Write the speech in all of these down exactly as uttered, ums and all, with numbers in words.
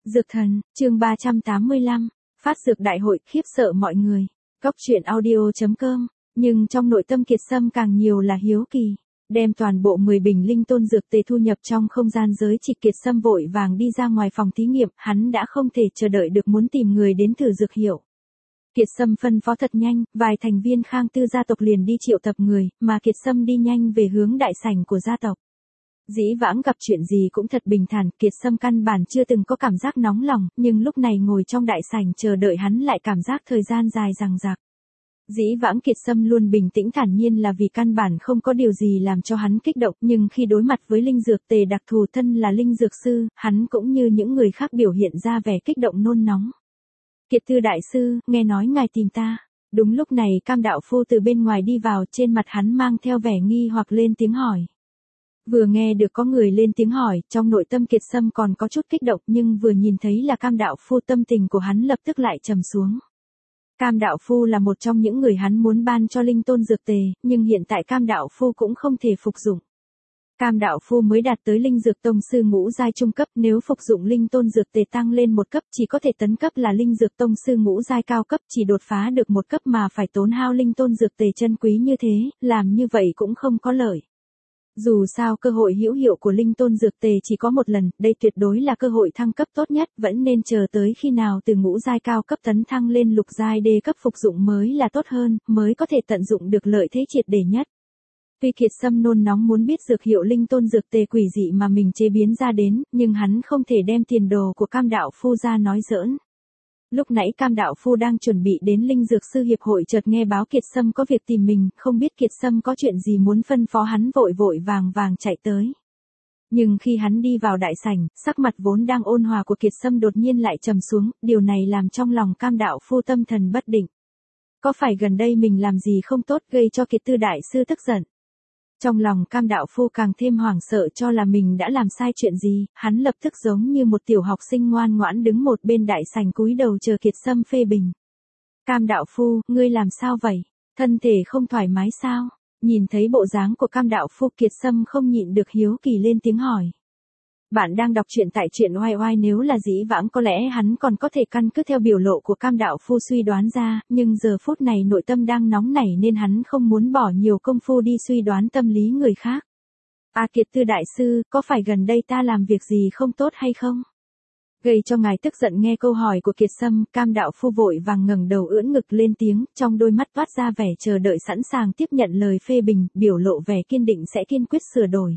Dược thần, chương ba trăm tám mươi lăm, phát dược đại hội khiếp sợ mọi người. Góc truyện audio chấm com, nhưng trong nội tâm Kiệt Sâm càng nhiều là hiếu kỳ. Đem toàn bộ mười bình linh tôn dược tề thu nhập trong không gian giới chỉ, Kiệt Sâm vội vàng đi ra ngoài phòng thí nghiệm, hắn đã không thể chờ đợi được muốn tìm người đến thử dược hiệu. Kiệt Sâm phân phó thật nhanh, vài thành viên Khang Tư gia tộc liền đi triệu tập người, mà Kiệt Sâm đi nhanh về hướng đại sảnh của gia tộc. Dĩ vãng gặp chuyện gì cũng thật bình thản, Kiệt Sâm căn bản chưa từng có cảm giác nóng lòng, nhưng lúc này ngồi trong đại sảnh chờ đợi hắn lại cảm giác thời gian dài dằng dặc. Dĩ vãng Kiệt Sâm luôn bình tĩnh thản nhiên là vì căn bản không có điều gì làm cho hắn kích động, nhưng khi đối mặt với linh dược tề đặc thù, thân là linh dược sư, hắn cũng như những người khác biểu hiện ra vẻ kích động nôn nóng. Kiệt Tư đại sư, nghe nói ngài tìm ta. Đúng lúc này Cam đạo phu từ bên ngoài đi vào, trên mặt hắn mang theo vẻ nghi hoặc lên tiếng hỏi. Vừa nghe được có người lên tiếng hỏi, trong nội tâm Kiệt Sâm còn có chút kích động, nhưng vừa nhìn thấy là Cam đạo phu, tâm tình của hắn lập tức lại trầm xuống. Cam đạo phu là một trong những người hắn muốn ban cho linh tôn dược tề, nhưng hiện tại Cam đạo phu cũng không thể phục dụng. Cam đạo phu mới đạt tới linh dược tông sư ngũ giai trung cấp, nếu phục dụng linh tôn dược tề tăng lên một cấp chỉ có thể tấn cấp là linh dược tông sư ngũ giai cao cấp, chỉ đột phá được một cấp mà phải tốn hao linh tôn dược tề chân quý như thế, làm như vậy cũng không có lợi. Dù sao cơ hội hữu hiệu của linh tôn dược tề chỉ có một lần, đây tuyệt đối là cơ hội thăng cấp tốt nhất, vẫn nên chờ tới khi nào từ ngũ giai cao cấp tấn thăng lên lục giai đê cấp phục dụng mới là tốt hơn, mới có thể tận dụng được lợi thế triệt để nhất. Tuy Kiệt Sâm nôn nóng muốn biết dược hiệu linh tôn dược tề quỷ dị mà mình chế biến ra đến, nhưng hắn không thể đem tiền đồ của Cam đạo phu ra nói giỡn. Lúc nãy Cam đạo phu đang chuẩn bị đến linh dược sư hiệp hội, chợt nghe báo Kiệt Sâm có việc tìm mình, không biết Kiệt Sâm có chuyện gì muốn phân phó, hắn vội vội vàng vàng chạy tới. Nhưng khi hắn đi vào đại sảnh, sắc mặt vốn đang ôn hòa của Kiệt Sâm đột nhiên lại trầm xuống, điều này làm trong lòng Cam đạo phu tâm thần bất định. Có phải gần đây mình làm gì không tốt gây cho Kiệt Tư đại sư tức giận? Trong lòng Cam đạo phu càng thêm hoảng sợ cho là mình đã làm sai chuyện gì, hắn lập tức giống như một tiểu học sinh ngoan ngoãn đứng một bên đại sảnh cúi đầu chờ Kiệt Sâm phê bình. Cam đạo phu, ngươi làm sao vậy? Thân thể không thoải mái sao? Nhìn thấy bộ dáng của Cam đạo phu, Kiệt Sâm không nhịn được hiếu kỳ lên tiếng hỏi. Bạn đang đọc truyện tại truyện oai oai, nếu là dĩ vãng có lẽ hắn còn có thể căn cứ theo biểu lộ của Cam đạo phu suy đoán ra, nhưng giờ phút này nội tâm đang nóng nảy nên hắn không muốn bỏ nhiều công phu đi suy đoán tâm lý người khác. À, Kiệt Tư đại sư, có phải gần đây ta làm việc gì không tốt hay không? Gây cho ngài tức giận nghe câu hỏi của Kiệt Sâm, Cam đạo phu vội vàng ngẩng đầu ưỡn ngực lên tiếng, trong đôi mắt toát ra vẻ chờ đợi sẵn sàng tiếp nhận lời phê bình, biểu lộ vẻ kiên định sẽ kiên quyết sửa đổi.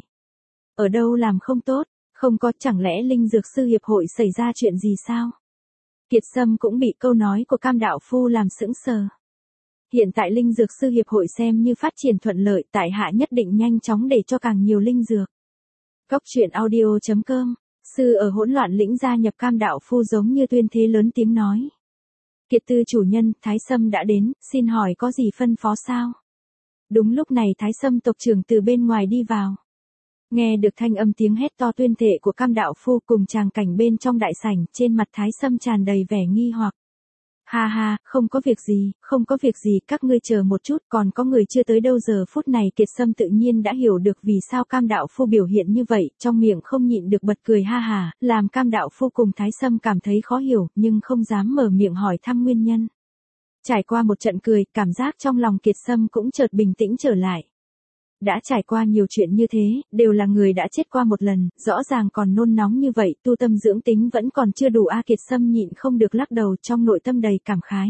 Ở đâu làm không tốt? Không có, chẳng lẽ linh dược sư hiệp hội xảy ra chuyện gì sao? Kiệt Sâm cũng bị câu nói của Cam đạo phu làm sững sờ. Hiện tại linh dược sư hiệp hội xem như phát triển thuận lợi, tại hạ nhất định nhanh chóng để cho càng nhiều linh dược. Góc truyện audio chấm com, sư ở hỗn loạn lĩnh gia nhập. Cam đạo phu giống như tuyên thế lớn tiếng nói. Kiệt Tư chủ nhân, Thái Sâm đã đến, xin hỏi có gì phân phó sao? Đúng lúc này Thái Sâm tộc trưởng từ bên ngoài đi vào. Nghe được thanh âm tiếng hét to tuyên thệ của Cam đạo phu cùng tràng cảnh bên trong đại sảnh, trên mặt Thái Sâm tràn đầy vẻ nghi hoặc. Ha ha, không có việc gì, không có việc gì, các ngươi chờ một chút, còn có người chưa tới đâu. Giờ phút này Kiệt Sâm tự nhiên đã hiểu được vì sao Cam đạo phu biểu hiện như vậy, trong miệng không nhịn được bật cười ha ha, làm Cam đạo phu cùng Thái Sâm cảm thấy khó hiểu, nhưng không dám mở miệng hỏi thăm nguyên nhân. Trải qua một trận cười, cảm giác trong lòng Kiệt Sâm cũng chợt bình tĩnh trở lại. Đã trải qua nhiều chuyện như thế, đều là người đã chết qua một lần, rõ ràng còn nôn nóng như vậy, tu tâm dưỡng tính vẫn còn chưa đủ. A Kiệt Sâm nhịn không được lắc đầu, trong nội tâm đầy cảm khái.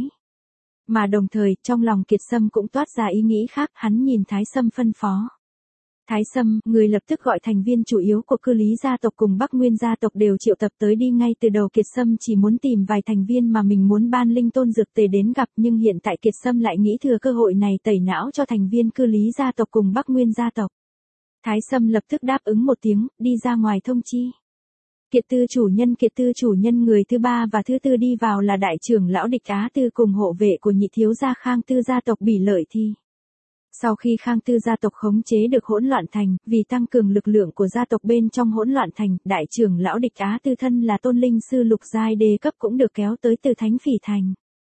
Mà đồng thời, trong lòng Kiệt Sâm cũng toát ra ý nghĩ khác, hắn nhìn Thái Sâm phân phó. Thái Sâm, người lập tức gọi thành viên chủ yếu của Cư Lý gia tộc cùng Bắc Nguyên gia tộc đều triệu tập tới đi ngay từ đầu. Kiệt Sâm chỉ muốn tìm vài thành viên mà mình muốn ban linh tôn dược tề đến gặp, nhưng hiện tại Kiệt Sâm lại nghĩ thừa cơ hội này tẩy não cho thành viên Cư Lý gia tộc cùng Bắc Nguyên gia tộc. Thái Sâm lập tức đáp ứng một tiếng, đi ra ngoài thông chi. Kiệt Tư chủ nhân, Kiệt Tư chủ nhân. Người thứ ba và thứ tư đi vào là đại trưởng lão Địch Á Tư cùng hộ vệ của nhị thiếu gia Khang Tư gia tộc Bỉ Lợi Thi. Sau khi Khang Tư gia tộc khống chế được hỗn loạn thành, vì tăng cường lực lượng của gia tộc bên trong hỗn loạn thành, đại trưởng lão Địch Á Tư thân là tôn linh sư lục giai đê cấp cũng được kéo tới từ Thánh Phỉ thành.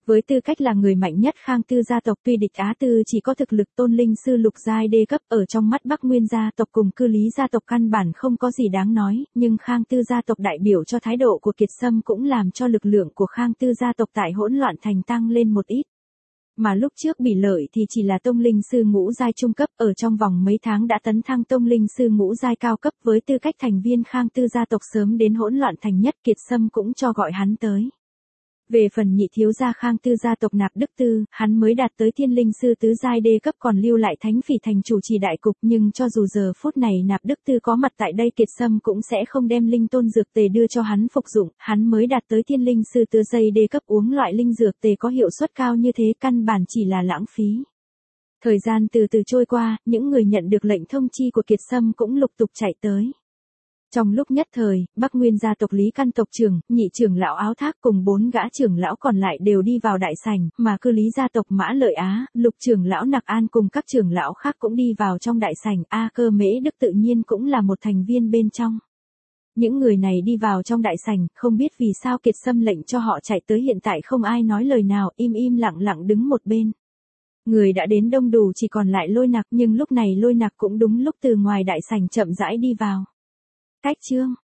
Với tư cách là người mạnh nhất Khang Tư gia tộc, tuy địch Á Tư chỉ có thực lực tôn linh sư lục giai đê cấp, ở trong mắt Bắc Nguyên gia tộc cùng Cư Lý gia tộc căn bản không có gì đáng nói, nhưng Khang Tư gia tộc đại biểu cho thái độ của Kiệt Sâm cũng làm cho lực lượng của Khang Tư gia tộc tại hỗn loạn thành tăng lên một ít. Mà lúc trước Bỉ Lợi thì chỉ là tông linh sư ngũ giai trung cấp, ở trong vòng mấy tháng đã tấn thăng tông linh sư ngũ giai cao cấp, với tư cách thành viên Khang Tư gia tộc sớm đến hỗn loạn thành nhất, Kiệt Sâm cũng cho gọi hắn tới. Về phần nhị thiếu gia Khang Tư gia tộc Nạp Đức Tư, hắn mới đạt tới thiên linh sư tứ giai đê cấp, còn lưu lại Thánh Phỉ thành chủ trì đại cục, nhưng cho dù giờ phút này Nạp Đức Tư có mặt tại đây, Kiệt Sâm cũng sẽ không đem linh tôn dược tề đưa cho hắn phục dụng, hắn mới đạt tới thiên linh sư tứ giai đê cấp, uống loại linh dược tề có hiệu suất cao như thế căn bản chỉ là lãng phí. Thời gian từ từ trôi qua, những người nhận được lệnh thông chi của Kiệt Sâm cũng lục tục chạy tới. Trong lúc nhất thời, Bắc Nguyên gia tộc Lý Căn tộc trưởng, nhị trưởng lão Áo Thác cùng bốn gã trưởng lão còn lại đều đi vào đại sảnh, mà Cư Lý gia tộc Mã Lợi Á, lục trưởng lão Nặc An cùng các trưởng lão khác cũng đi vào trong đại sảnh, A Cơ Mễ Đức tự nhiên cũng là một thành viên bên trong. Những người này đi vào trong đại sảnh, không biết vì sao Kiệt Sâm lệnh cho họ chạy tới, hiện tại không ai nói lời nào, im im lặng lặng đứng một bên. Người đã đến đông đủ, chỉ còn lại Lôi Nặc, nhưng lúc này Lôi Nặc cũng đúng lúc từ ngoài đại sảnh chậm rãi đi vào. Cách chương